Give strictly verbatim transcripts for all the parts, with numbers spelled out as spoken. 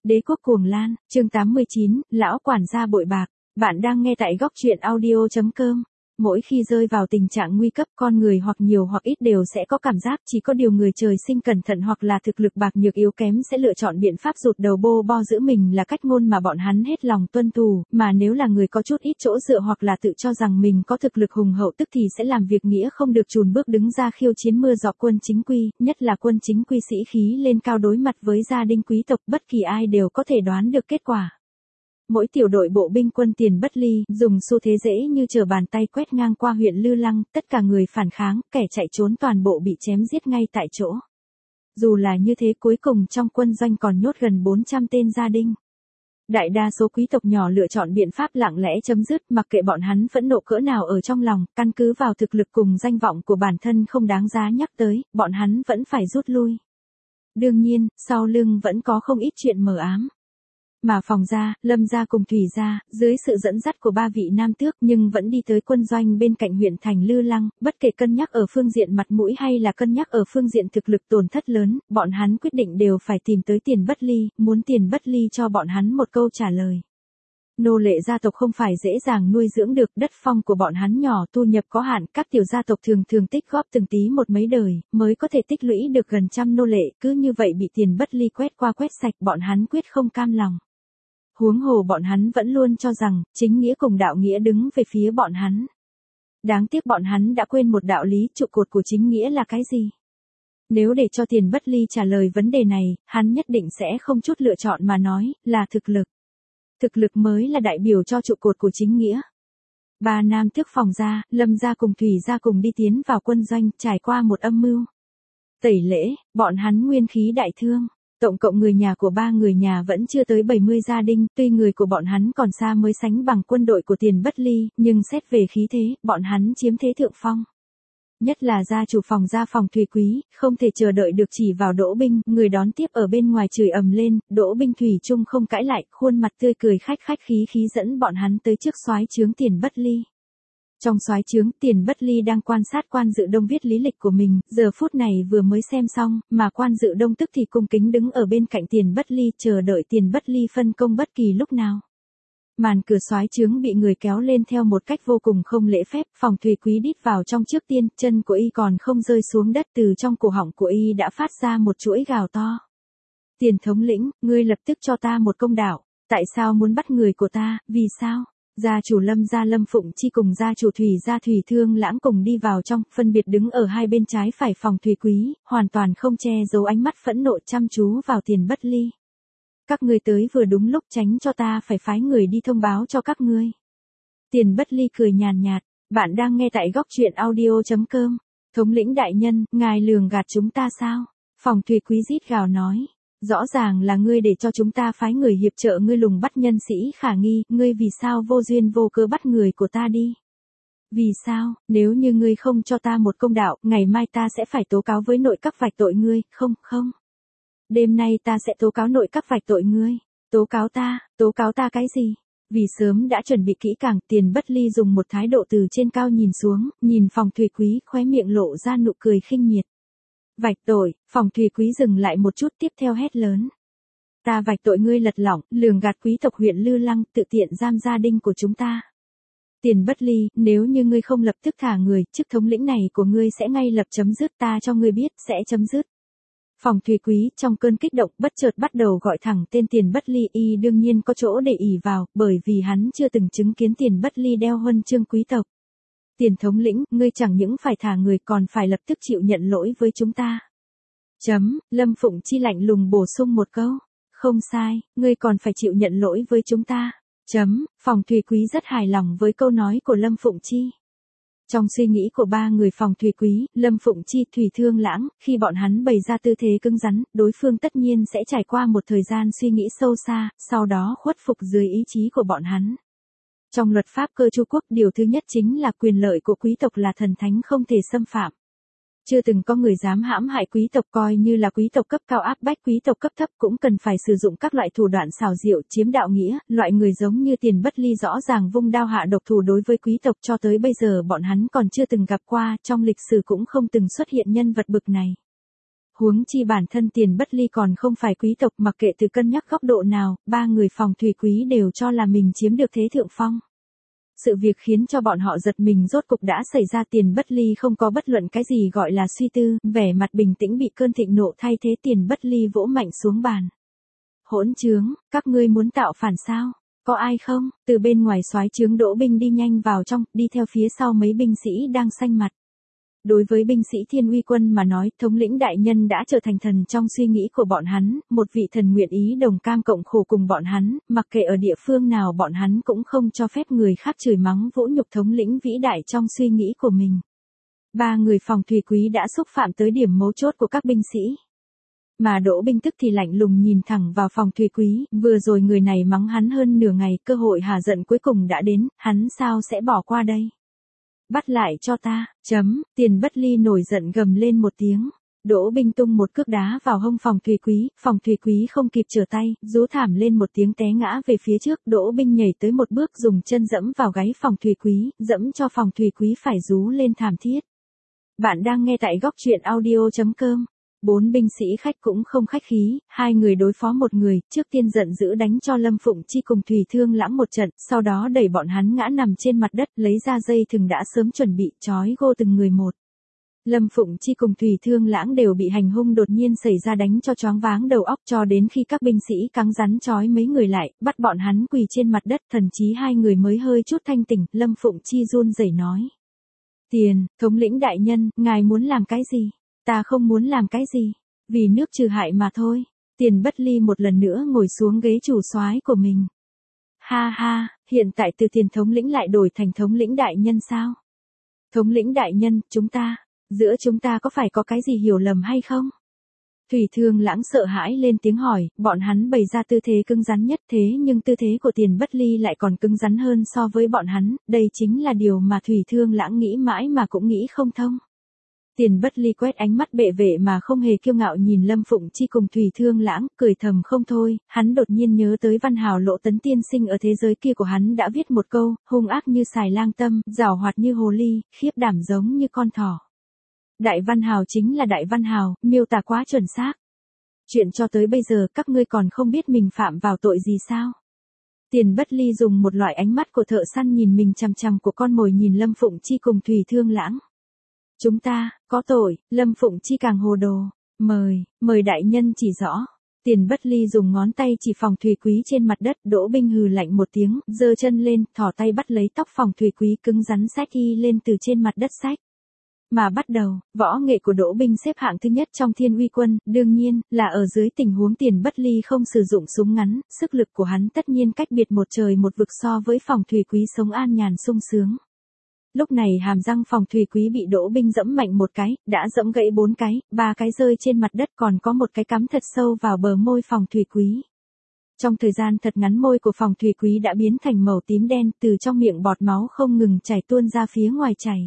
Đế quốc cuồng lan, chương tám mươi chín, lão quản gia bội bạc. Bạn đang nghe tại góc truyện audio chấm com. Mỗi khi rơi vào tình trạng nguy cấp, con người hoặc nhiều hoặc ít đều sẽ có cảm giác chỉ có điều người trời sinh cẩn thận hoặc là thực lực bạc nhược yếu kém sẽ lựa chọn biện pháp rụt đầu bô bo giữ mình là cách ngôn mà bọn hắn hết lòng tuân thủ, mà nếu là người có chút ít chỗ dựa hoặc là tự cho rằng mình có thực lực hùng hậu tức thì sẽ làm việc nghĩa không được chùn bước đứng ra khiêu chiến mưa gió quân chính quy, nhất là quân chính quy sĩ khí lên cao đối mặt với gia đình quý tộc, bất kỳ ai đều có thể đoán được kết quả. Mỗi tiểu đội bộ binh quân Tiền Bất Ly, dùng xu thế dễ như trở bàn tay quét ngang qua huyện Lư Lăng, tất cả người phản kháng, kẻ chạy trốn toàn bộ bị chém giết ngay tại chỗ. Dù là như thế cuối cùng trong quân doanh còn nhốt gần bốn trăm tên gia đình. Đại đa số quý tộc nhỏ lựa chọn biện pháp lặng lẽ chấm dứt, mặc kệ bọn hắn phẫn nộ cỡ nào ở trong lòng, căn cứ vào thực lực cùng danh vọng của bản thân không đáng giá nhắc tới, bọn hắn vẫn phải rút lui. Đương nhiên, sau lưng vẫn có không ít chuyện mờ ám. Mà Phòng gia, Lâm gia cùng Thủy gia, dưới sự dẫn dắt của ba vị nam tước nhưng vẫn đi tới quân doanh bên cạnh huyện thành Lư Lăng, bất kể cân nhắc ở phương diện mặt mũi hay là cân nhắc ở phương diện thực lực tổn thất lớn, bọn hắn quyết định đều phải tìm tới Tiền Bất Ly, muốn Tiền Bất Ly cho bọn hắn một câu trả lời. Nô lệ gia tộc không phải dễ dàng nuôi dưỡng được, đất phong của bọn hắn nhỏ, thu nhập có hạn, các tiểu gia tộc thường thường tích góp từng tí một mấy đời, mới có thể tích lũy được gần trăm nô lệ, cứ như vậy bị Tiền Bất Ly quét qua quét sạch, bọn hắn quyết không cam lòng. Huống hồ bọn hắn vẫn luôn cho rằng, chính nghĩa cùng đạo nghĩa đứng về phía bọn hắn. Đáng tiếc bọn hắn đã quên một đạo lý, trụ cột của chính nghĩa là cái gì? Nếu để cho Tiền Bất Ly trả lời vấn đề này, hắn nhất định sẽ không chút lựa chọn mà nói, là thực lực. Thực lực mới là đại biểu cho trụ cột của chính nghĩa. Ba nam tước Phòng gia, Lâm gia cùng Thủy gia cùng đi tiến vào quân doanh, trải qua một âm mưu tẩy lễ, bọn hắn nguyên khí đại thương. Tổng cộng người nhà của ba người nhà vẫn chưa tới bảy mươi gia đình, tuy người của bọn hắn còn xa mới sánh bằng quân đội của Tiền Bất Ly, nhưng xét về khí thế, bọn hắn chiếm thế thượng phong. Nhất là gia chủ Phòng gia Phòng Thủy Quý, không thể chờ đợi được chỉ vào Đỗ Binh, người đón tiếp ở bên ngoài chửi ầm lên, Đỗ Binh Thủy chung không cãi lại, khuôn mặt tươi cười khách khách khí khí dẫn bọn hắn tới trước soái trướng Tiền Bất Ly. Trong soái trướng, Tiền Bất Ly đang quan sát Quan Dự Đông viết lý lịch của mình, giờ phút này vừa mới xem xong, mà Quan Dự Đông tức thì cung kính đứng ở bên cạnh Tiền Bất Ly, chờ đợi Tiền Bất Ly phân công bất kỳ lúc nào. Màn cửa soái trướng bị người kéo lên theo một cách vô cùng không lễ phép, Phòng Thủy Quý đít vào trong trước tiên, chân của y còn không rơi xuống đất, từ trong cổ họng của y đã phát ra một chuỗi gào to. Tiền thống lĩnh, ngươi lập tức cho ta một công đạo, tại sao muốn bắt người của ta, vì sao? Gia chủ Lâm gia Lâm Phụng Chi cùng gia chủ Thủy gia Thủy Thương Lãng cùng đi vào trong, phân biệt đứng ở hai bên trái phải Phòng Thủy Quý, hoàn toàn không che giấu ánh mắt phẫn nộ chăm chú vào Tiền Bất Ly. Các ngươi tới vừa đúng lúc, tránh cho ta phải phái người đi thông báo cho các ngươi. Tiền Bất Ly cười nhàn nhạt, bạn đang nghe tại góc truyện audio chấm com. Thống lĩnh đại nhân, ngài lường gạt chúng ta sao? Phòng Thủy Quý rít gào nói. Rõ ràng là ngươi để cho chúng ta phái người hiệp trợ ngươi lùng bắt nhân sĩ khả nghi, ngươi vì sao vô duyên vô cớ bắt người của ta đi? Vì sao, nếu như ngươi không cho ta một công đạo, ngày mai ta sẽ phải tố cáo với nội các vạch tội ngươi, không, không. Đêm nay ta sẽ tố cáo nội các vạch tội ngươi. Tố cáo ta, tố cáo ta cái gì? Vì sớm đã chuẩn bị kỹ càng, Tiền Bất Ly dùng một thái độ từ trên cao nhìn xuống, nhìn Phòng Thủy Quý, khóe miệng lộ ra nụ cười khinh miệt. Vạch tội, Phòng Thủy Quý dừng lại một chút, tiếp theo hét lớn. Ta vạch tội ngươi lật lỏng, lường gạt quý tộc huyện Lư Lăng, tự tiện giam gia đình của chúng ta. Tiền Bất Ly, nếu như ngươi không lập tức thả người, chức thống lĩnh này của ngươi sẽ ngay lập chấm dứt, ta cho ngươi biết, sẽ chấm dứt. Phòng Thủy Quý trong cơn kích động bất chợt bắt đầu gọi thẳng tên Tiền Bất Ly, y đương nhiên có chỗ để ỷ vào, bởi vì hắn chưa từng chứng kiến Tiền Bất Ly đeo huân chương quý tộc. Tiền thống lĩnh, ngươi chẳng những phải thả người còn phải lập tức chịu nhận lỗi với chúng ta. Chấm, Lâm Phụng Chi lạnh lùng bổ sung một câu. Không sai, ngươi còn phải chịu nhận lỗi với chúng ta. Chấm, Phòng Thủy Quý rất hài lòng với câu nói của Lâm Phụng Chi. Trong suy nghĩ của ba người Phòng Thủy Quý, Lâm Phụng Chi, Thủy Thương Lãng, khi bọn hắn bày ra tư thế cứng rắn, đối phương tất nhiên sẽ trải qua một thời gian suy nghĩ sâu xa, sau đó khuất phục dưới ý chí của bọn hắn. Trong luật pháp cơ Chu quốc, điều thứ nhất chính là quyền lợi của quý tộc là thần thánh không thể xâm phạm. Chưa từng có người dám hãm hại quý tộc, coi như là quý tộc cấp cao áp bách quý tộc cấp thấp cũng cần phải sử dụng các loại thủ đoạn xảo diệu chiếm đạo nghĩa, loại người giống như Tiền Bất Ly rõ ràng vung đao hạ độc thủ đối với quý tộc cho tới bây giờ bọn hắn còn chưa từng gặp qua, trong lịch sử cũng không từng xuất hiện nhân vật bực này. Huống chi bản thân Tiền Bất Ly còn không phải quý tộc, mặc kệ từ cân nhắc góc độ nào, ba người Phòng Thủy Quý đều cho là mình chiếm được thế thượng phong. Sự việc khiến cho bọn họ giật mình rốt cục đã xảy ra. Tiền Bất Ly không có bất luận cái gì gọi là suy tư, vẻ mặt bình tĩnh bị cơn thịnh nộ thay thế. Tiền Bất Ly vỗ mạnh xuống bàn. Hỗn trướng, các ngươi muốn tạo phản sao? Có ai không? Từ bên ngoài soái trướng Đỗ Binh đi nhanh vào trong, đi theo phía sau mấy binh sĩ đang xanh mặt. Đối với binh sĩ Thiên Uy quân mà nói, thống lĩnh đại nhân đã trở thành thần trong suy nghĩ của bọn hắn, một vị thần nguyện ý đồng cam cộng khổ cùng bọn hắn, mặc kệ ở địa phương nào bọn hắn cũng không cho phép người khác chửi mắng vỗ nhục thống lĩnh vĩ đại trong suy nghĩ của mình. Ba người Phòng Thủy Quý đã xúc phạm tới điểm mấu chốt của các binh sĩ. Mà Đỗ Binh tức thì lạnh lùng nhìn thẳng vào Phòng Thủy Quý, vừa rồi người này mắng hắn hơn nửa ngày, cơ hội hạ giận cuối cùng đã đến, hắn sao sẽ bỏ qua đây? Bắt lại cho ta, chấm, Tiền Bất Ly nổi giận gầm lên một tiếng. Đỗ Binh tung một cước đá vào hông Phòng Thủy Quý, Phòng Thủy Quý không kịp trở tay, rú thảm lên một tiếng té ngã về phía trước. Đỗ Binh nhảy tới một bước dùng chân dẫm vào gáy Phòng Thủy Quý, dẫm cho Phòng Thủy Quý phải rú lên thảm thiết. Bạn đang nghe tại góc truyện audio chấm com. Bốn binh sĩ khách cũng không khách khí, hai người đối phó một người, trước tiên giận dữ đánh cho Lâm Phụng Chi cùng Thủy Thương Lãng một trận, sau đó đẩy bọn hắn ngã nằm trên mặt đất, lấy ra dây thừng đã sớm chuẩn bị, trói gô từng người một. Lâm Phụng Chi cùng Thủy Thương Lãng đều bị hành hung đột nhiên xảy ra đánh cho choáng váng đầu óc, cho đến khi các binh sĩ cứng rắn trói mấy người lại, bắt bọn hắn quỳ trên mặt đất, thần chí hai người mới hơi chút thanh tỉnh. Lâm Phụng Chi run rẩy nói: "Tiền, thống lĩnh đại nhân, ngài muốn làm cái gì?" "Ta không muốn làm cái gì, vì nước trừ hại mà thôi." Tiền Bất Ly một lần nữa ngồi xuống ghế chủ soái của mình. "Ha ha, hiện tại từ Tiền thống lĩnh lại đổi thành thống lĩnh đại nhân sao? Thống lĩnh đại nhân, chúng ta, giữa chúng ta có phải có cái gì hiểu lầm hay không?" Thủy Thương Lãng sợ hãi lên tiếng hỏi, bọn hắn bày ra tư thế cứng rắn nhất, thế nhưng tư thế của Tiền Bất Ly lại còn cứng rắn hơn so với bọn hắn, đây chính là điều mà Thủy Thương Lãng nghĩ mãi mà cũng nghĩ không thông. Tiền Bất Ly quét ánh mắt bệ vệ mà không hề kiêu ngạo nhìn Lâm Phụng Chi cùng Thủy Thương Lãng, cười thầm không thôi. Hắn đột nhiên nhớ tới văn hào Lộ Tấn tiên sinh ở thế giới kia của hắn đã viết một câu, hung ác như xài lang tâm, giảo hoạt như hồ ly, khiếp đảm giống như con thỏ. Đại văn hào chính là đại văn hào, miêu tả quá chuẩn xác. Chuyện cho tới bây giờ các ngươi còn không biết mình phạm vào tội gì sao? Tiền Bất Ly dùng một loại ánh mắt của thợ săn nhìn mình chằm chằm của con mồi nhìn Lâm Phụng Chi cùng Thủy Thương Lãng. "Chúng ta, có tội." Lâm Phụng Chi càng hồ đồ. Mời, mời đại nhân chỉ rõ." Tiền Bất Ly dùng ngón tay chỉ Phòng Thủy Quý trên mặt đất. Đỗ Binh hừ lạnh một tiếng, giơ chân lên, thò tay bắt lấy tóc Phòng Thủy Quý cứng rắn xách y lên từ trên mặt đất xách. Mà bắt đầu, võ nghệ của Đỗ Binh xếp hạng thứ nhất trong Thiên Uy quân, đương nhiên, là ở dưới tình huống Tiền Bất Ly không sử dụng súng ngắn, sức lực của hắn tất nhiên cách biệt một trời một vực so với Phòng Thủy Quý sống an nhàn sung sướng. Lúc này hàm răng Phòng Thủy Quý bị Đỗ Binh dẫm mạnh một cái, đã dẫm gãy bốn cái, ba cái rơi trên mặt đất, còn có một cái cắm thật sâu vào bờ môi Phòng Thủy Quý. Trong thời gian thật ngắn môi của Phòng Thủy Quý đã biến thành màu tím đen, từ trong miệng bọt máu không ngừng chảy tuôn ra phía ngoài chảy.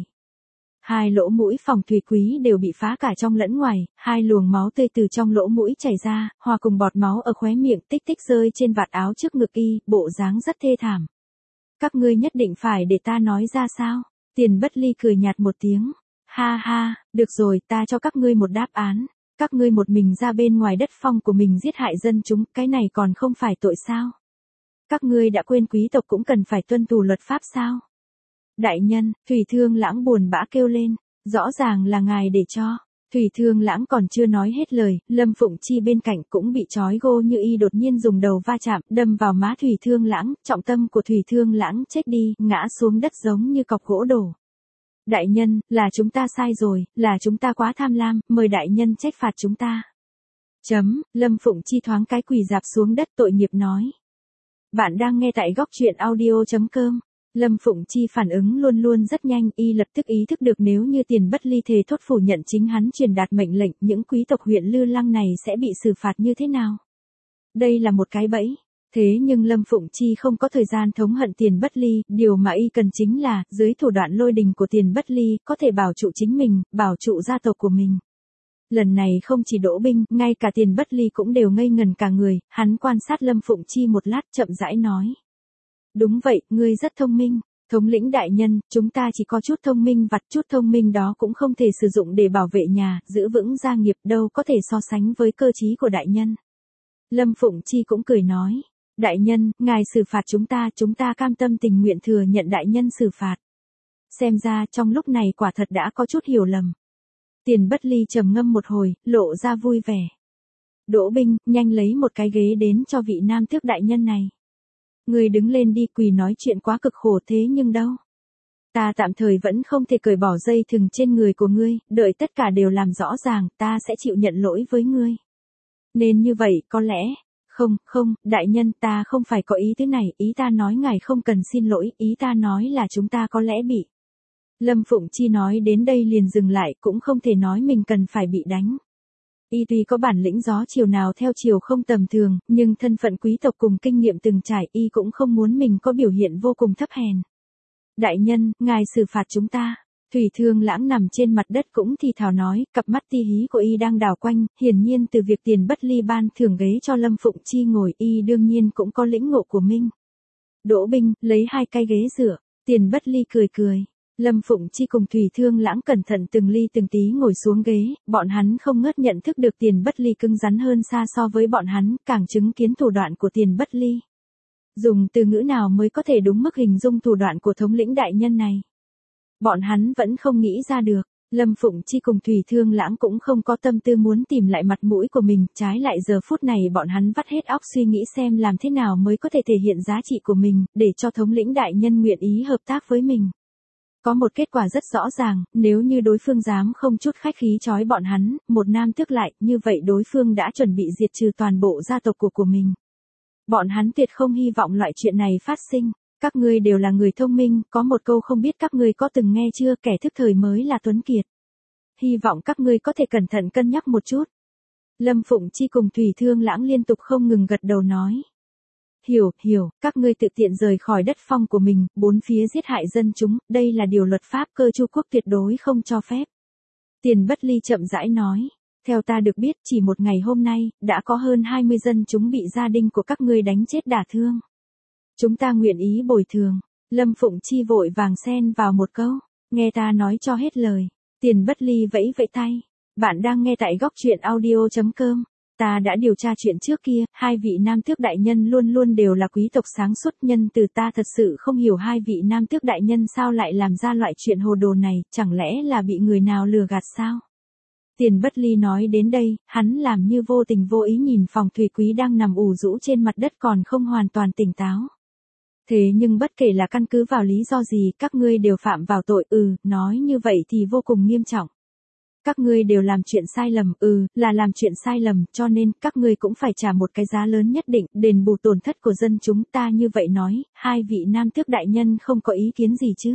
Hai lỗ mũi Phòng Thủy Quý đều bị phá cả trong lẫn ngoài, hai luồng máu tươi từ trong lỗ mũi chảy ra, hòa cùng bọt máu ở khóe miệng tích tích rơi trên vạt áo trước ngực y, bộ dáng rất thê thảm. "Các ngươi nhất định phải để ta nói ra sao?" Tiền Bất Ly cười nhạt một tiếng. "Ha ha, được rồi, ta cho các ngươi một đáp án. Các ngươi một mình ra bên ngoài đất phong của mình giết hại dân chúng, cái này còn không phải tội sao? Các ngươi đã quên quý tộc cũng cần phải tuân thủ luật pháp sao?" "Đại nhân," Thủy Thương Lãng buồn bã kêu lên, "rõ ràng là ngài để cho." Thủy Thương Lãng còn chưa nói hết lời, Lâm Phụng Chi bên cạnh cũng bị trói gô như y đột nhiên dùng đầu va chạm, đâm vào má Thủy Thương Lãng, trọng tâm của Thủy Thương Lãng chết đi, ngã xuống đất giống như cọc gỗ đổ. "Đại nhân, là chúng ta sai rồi, là chúng ta quá tham lam, mời đại nhân trách phạt chúng ta." Chấm, Lâm Phụng Chi thoáng cái quỳ rạp xuống đất tội nghiệp nói. Bạn đang nghe tại góc truyện audio chấm com. Lâm Phụng Chi phản ứng luôn luôn rất nhanh, y lập tức ý thức được nếu như Tiền Bất Ly thề thốt phủ nhận chính hắn truyền đạt mệnh lệnh, những quý tộc huyện Lư Lăng này sẽ bị xử phạt như thế nào. Đây là một cái bẫy. Thế nhưng Lâm Phụng Chi không có thời gian thống hận Tiền Bất Ly, điều mà y cần chính là, dưới thủ đoạn lôi đình của Tiền Bất Ly, có thể bảo trụ chính mình, bảo trụ gia tộc của mình. Lần này không chỉ Đỗ Binh, ngay cả Tiền Bất Ly cũng đều ngây ngần cả người, hắn quan sát Lâm Phụng Chi một lát chậm rãi nói. "Đúng vậy, ngươi rất thông minh. Thống lĩnh đại nhân, chúng ta chỉ có chút thông minh vặt, chút thông minh đó cũng không thể sử dụng để bảo vệ nhà, giữ vững gia nghiệp, đâu có thể so sánh với cơ trí của đại nhân. Lâm Phụng Chi cũng cười nói, đại nhân, ngài xử phạt chúng ta, chúng ta cam tâm tình nguyện thừa nhận đại nhân xử phạt. Xem ra trong lúc này quả thật đã có chút hiểu lầm. Tiền Bất Ly trầm ngâm một hồi, lộ ra vui vẻ. Đỗ Binh, nhanh lấy một cái ghế đến cho vị nam tước đại nhân này. Người đứng lên đi, quỳ nói chuyện quá cực khổ thế nhưng đâu. Ta tạm thời vẫn không thể cởi bỏ dây thừng trên người của ngươi, đợi tất cả đều làm rõ ràng, ta sẽ chịu nhận lỗi với ngươi. Nên như vậy, có lẽ, không, không, đại nhân, ta không phải có ý thế này, ý ta nói ngài không cần xin lỗi, ý ta nói là chúng ta có lẽ bị. Lâm Phụng Chi nói đến đây liền dừng lại, cũng không thể nói mình cần phải bị đánh. Y tuy có bản lĩnh gió chiều nào theo chiều không tầm thường, nhưng thân phận quý tộc cùng kinh nghiệm từng trải, y cũng không muốn mình có biểu hiện vô cùng thấp hèn. Đại nhân, ngài xử phạt chúng ta. Thủy Thương Lãng nằm trên mặt đất cũng thì thào nói, cặp mắt ti hí của y đang đảo quanh, hiển nhiên từ việc Tiền Bất Ly ban thưởng ghế cho Lâm Phụng Chi ngồi, y đương nhiên cũng có lĩnh ngộ của mình. Đỗ Binh, lấy hai cái ghế dựa. Tiền Bất Ly cười cười. Lâm Phụng Chi cùng Thủy Thương Lãng cẩn thận từng ly từng tí ngồi xuống ghế, bọn hắn không ngớt nhận thức được Tiền Bất Ly cứng rắn hơn xa so với bọn hắn, càng chứng kiến thủ đoạn của Tiền Bất Ly. Dùng từ ngữ nào mới có thể đúng mức hình dung thủ đoạn của thống lĩnh đại nhân này? Bọn hắn vẫn không nghĩ ra được. Lâm Phụng Chi cùng Thủy Thương Lãng cũng không có tâm tư muốn tìm lại mặt mũi của mình, trái lại giờ phút này bọn hắn vắt hết óc suy nghĩ xem làm thế nào mới có thể thể hiện giá trị của mình, để cho thống lĩnh đại nhân nguyện ý hợp tác với mình. Có một kết quả rất rõ ràng, nếu như đối phương dám không chút khách khí trói bọn hắn, một nam tước lại, như vậy đối phương đã chuẩn bị diệt trừ toàn bộ gia tộc của của mình. Bọn hắn tuyệt không hy vọng loại chuyện này phát sinh. Các ngươi đều là người thông minh, có một câu không biết các ngươi có từng nghe chưa, kẻ thức thời mới là tuấn kiệt. Hy vọng các ngươi có thể cẩn thận cân nhắc một chút. Lâm Phụng Chi cùng Thủy Thương Lãng liên tục không ngừng gật đầu nói. Hiểu, hiểu, các ngươi tự tiện rời khỏi đất phong của mình, bốn phía giết hại dân chúng, đây là điều luật pháp cơ Chu quốc tuyệt đối không cho phép. Tiền Bất Ly chậm rãi nói, theo ta được biết chỉ một ngày hôm nay, đã có hơn hai mươi dân chúng bị gia đình của các ngươi đánh chết đả thương. Chúng ta nguyện ý bồi thường. Lâm Phụng Chi vội vàng xen vào một câu, nghe ta nói cho hết lời. Tiền Bất Ly vẫy vẫy tay. Bạn đang nghe tại góc truyện audio chấm com. Ta đã điều tra chuyện trước kia, hai vị nam tước đại nhân luôn luôn đều là quý tộc sáng suốt, nhân từ ta thật sự không hiểu hai vị nam tước đại nhân sao lại làm ra loại chuyện hồ đồ này, chẳng lẽ là bị người nào lừa gạt sao? Tiền Bất Ly nói đến đây, hắn làm như vô tình vô ý nhìn Phòng Thủy Quý đang nằm ủ rũ trên mặt đất còn không hoàn toàn tỉnh táo. Thế nhưng bất kể là căn cứ vào lý do gì, các ngươi đều phạm vào tội, ừ, nói như vậy thì vô cùng nghiêm trọng. Các ngươi đều làm chuyện sai lầm, ừ, là làm chuyện sai lầm, cho nên các ngươi cũng phải trả một cái giá lớn nhất định, đền bù tổn thất của dân chúng ta. Như vậy nói, hai vị nam tước đại nhân không có ý kiến gì chứ?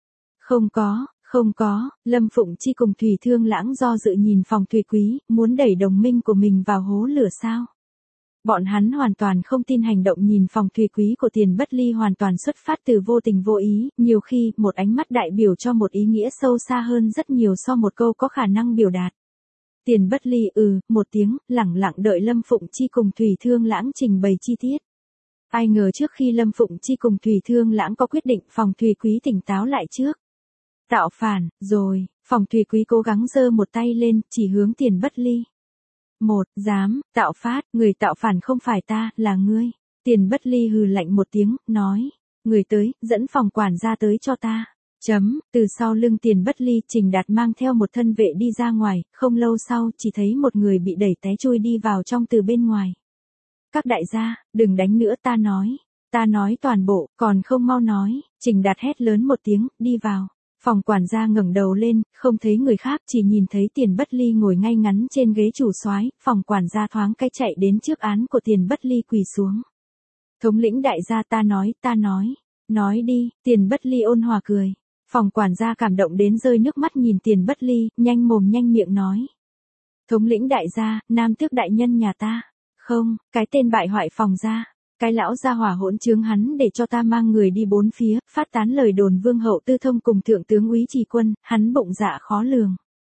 Không có, không có. Lâm Phụng Chi cùng Thủy Thương Lãng do dự nhìn Phòng Thủy Quý, muốn đẩy đồng minh của mình vào hố lửa sao? Bọn hắn hoàn toàn không tin hành động nhìn Phòng Thủy Quý của Tiền Bất Ly hoàn toàn xuất phát từ vô tình vô ý, nhiều khi, một ánh mắt đại biểu cho một ý nghĩa sâu xa hơn rất nhiều so một câu có khả năng biểu đạt. Tiền Bất Ly ừ, một tiếng, lẳng lặng đợi Lâm Phụng Chi cùng Thủy Thương Lãng trình bày chi tiết. Ai ngờ trước khi Lâm Phụng Chi cùng Thủy Thương Lãng có quyết định, Phòng Thủy Quý tỉnh táo lại trước. Tạo phản, rồi, Phòng Thủy Quý cố gắng giơ một tay lên, chỉ hướng Tiền Bất Ly. Một, dám, tạo phát, người tạo phản không phải ta, là ngươi. Tiền Bất Ly hừ lạnh một tiếng, nói, người tới, dẫn phòng quản gia tới cho ta. Chấm, từ sau lưng Tiền Bất Ly, Trình Đạt mang theo một thân vệ đi ra ngoài, không lâu sau, chỉ thấy một người bị đẩy té chui đi vào trong từ bên ngoài. Các đại gia, đừng đánh nữa, ta nói, ta nói toàn bộ, còn không mau nói. Trình Đạt hét lớn một tiếng, đi vào. Phòng quản gia ngẩng đầu lên, không thấy người khác, chỉ nhìn thấy Tiền Bất Ly ngồi ngay ngắn trên ghế chủ soái. Phòng quản gia thoáng cái chạy đến trước án của Tiền Bất Ly quỳ xuống. Thống lĩnh đại gia, ta nói, ta nói, nói đi. Tiền Bất Ly ôn hòa cười. Phòng quản gia cảm động đến rơi nước mắt nhìn Tiền Bất Ly, nhanh mồm nhanh miệng nói. Thống lĩnh đại gia, nam tước đại nhân nhà ta. Không, cái tên bại hoại Phòng gia. Cái lão gia hỏa hỗn trướng hắn để cho ta mang người đi bốn phía, phát tán lời đồn Vương hậu Tư Thông cùng thượng tướng úy Trì Quân, hắn bụng dạ khó lường.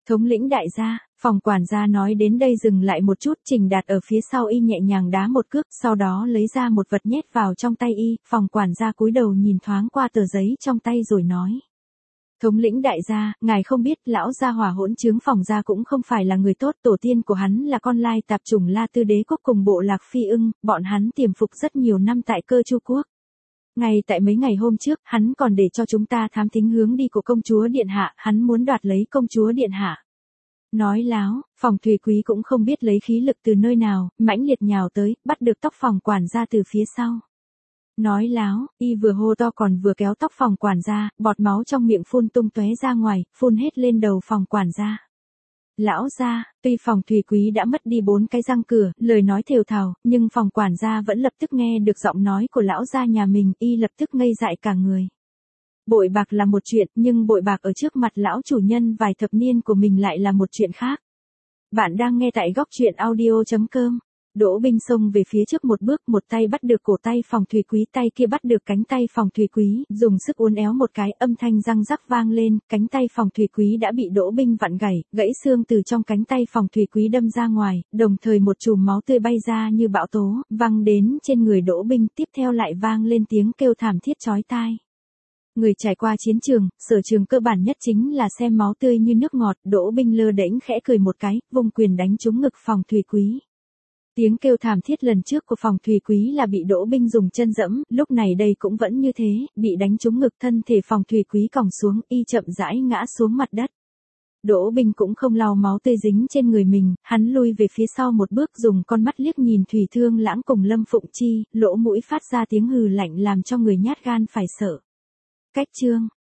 Thống lĩnh đại gia, phòng quản gia nói đến đây dừng lại một chút, Trình Đạt ở phía sau y nhẹ nhàng đá một cước, sau đó lấy ra một vật nhét vào trong tay y, phòng quản gia cúi đầu nhìn thoáng qua tờ giấy trong tay rồi nói. Thống lĩnh đại gia, ngài không biết lão gia hỏa hỗn trướng phòng gia cũng không phải là người tốt, tổ tiên của hắn là con lai tạp chủng La Tư đế quốc cùng bộ lạc Phi ưng, bọn hắn tiềm phục rất nhiều năm tại Cơ Chu quốc. Ngay tại mấy ngày hôm trước, hắn còn để cho chúng ta thám thính hướng đi của công chúa điện hạ, hắn muốn đoạt lấy công chúa điện hạ. Nói láo, phòng Thùy Quý cũng không biết lấy khí lực từ nơi nào, mãnh liệt nhào tới, bắt được tóc phòng quản gia từ phía sau. Nói láo, y vừa hô to còn vừa kéo tóc phòng quản gia, bọt máu trong miệng phun tung tóe ra ngoài, phun hết lên đầu phòng quản gia. Lão gia, tuy phòng Thùy Quý đã mất đi bốn cái răng cửa, lời nói thều thào, nhưng phòng quản gia vẫn lập tức nghe được giọng nói của lão gia nhà mình, y lập tức ngây dại cả người. Bội bạc là một chuyện, nhưng bội bạc ở trước mặt lão chủ nhân vài thập niên của mình lại là một chuyện khác. Bạn đang nghe tại góc truyện audio chấm com. Đỗ Binh xông về phía trước một bước, một tay bắt được cổ tay phòng Thùy Quý, tay kia bắt được cánh tay phòng Thùy Quý, dùng sức uốn éo một cái, âm thanh răng rắc vang lên, cánh tay phòng Thùy Quý đã bị Đỗ Binh vặn gãy, gãy xương từ trong cánh tay phòng Thùy Quý đâm ra ngoài, đồng thời một chùm máu tươi bay ra như bão tố, văng đến trên người Đỗ Binh, tiếp theo lại vang lên tiếng kêu thảm thiết chói tai. Người trải qua chiến trường, sở trường cơ bản nhất chính là xem máu tươi như nước ngọt, Đỗ Binh lơ đễnh khẽ cười một cái, vung quyền đánh trúng ngực phòng Thùy Quý. Tiếng kêu thảm thiết lần trước của phòng Thùy Quý là bị Đỗ Binh dùng chân dẫm, lúc này đây cũng vẫn như thế, bị đánh trúng ngực, thân thể phòng Thùy Quý còng xuống, y chậm rãi ngã xuống mặt đất. Đỗ Binh cũng không lau máu tươi dính trên người mình, hắn lui về phía sau một bước, dùng con mắt liếc nhìn Thủy Thương Lãng cùng Lâm Phụng Chi, lỗ mũi phát ra tiếng hừ lạnh làm cho người nhát gan phải sợ. Cách chương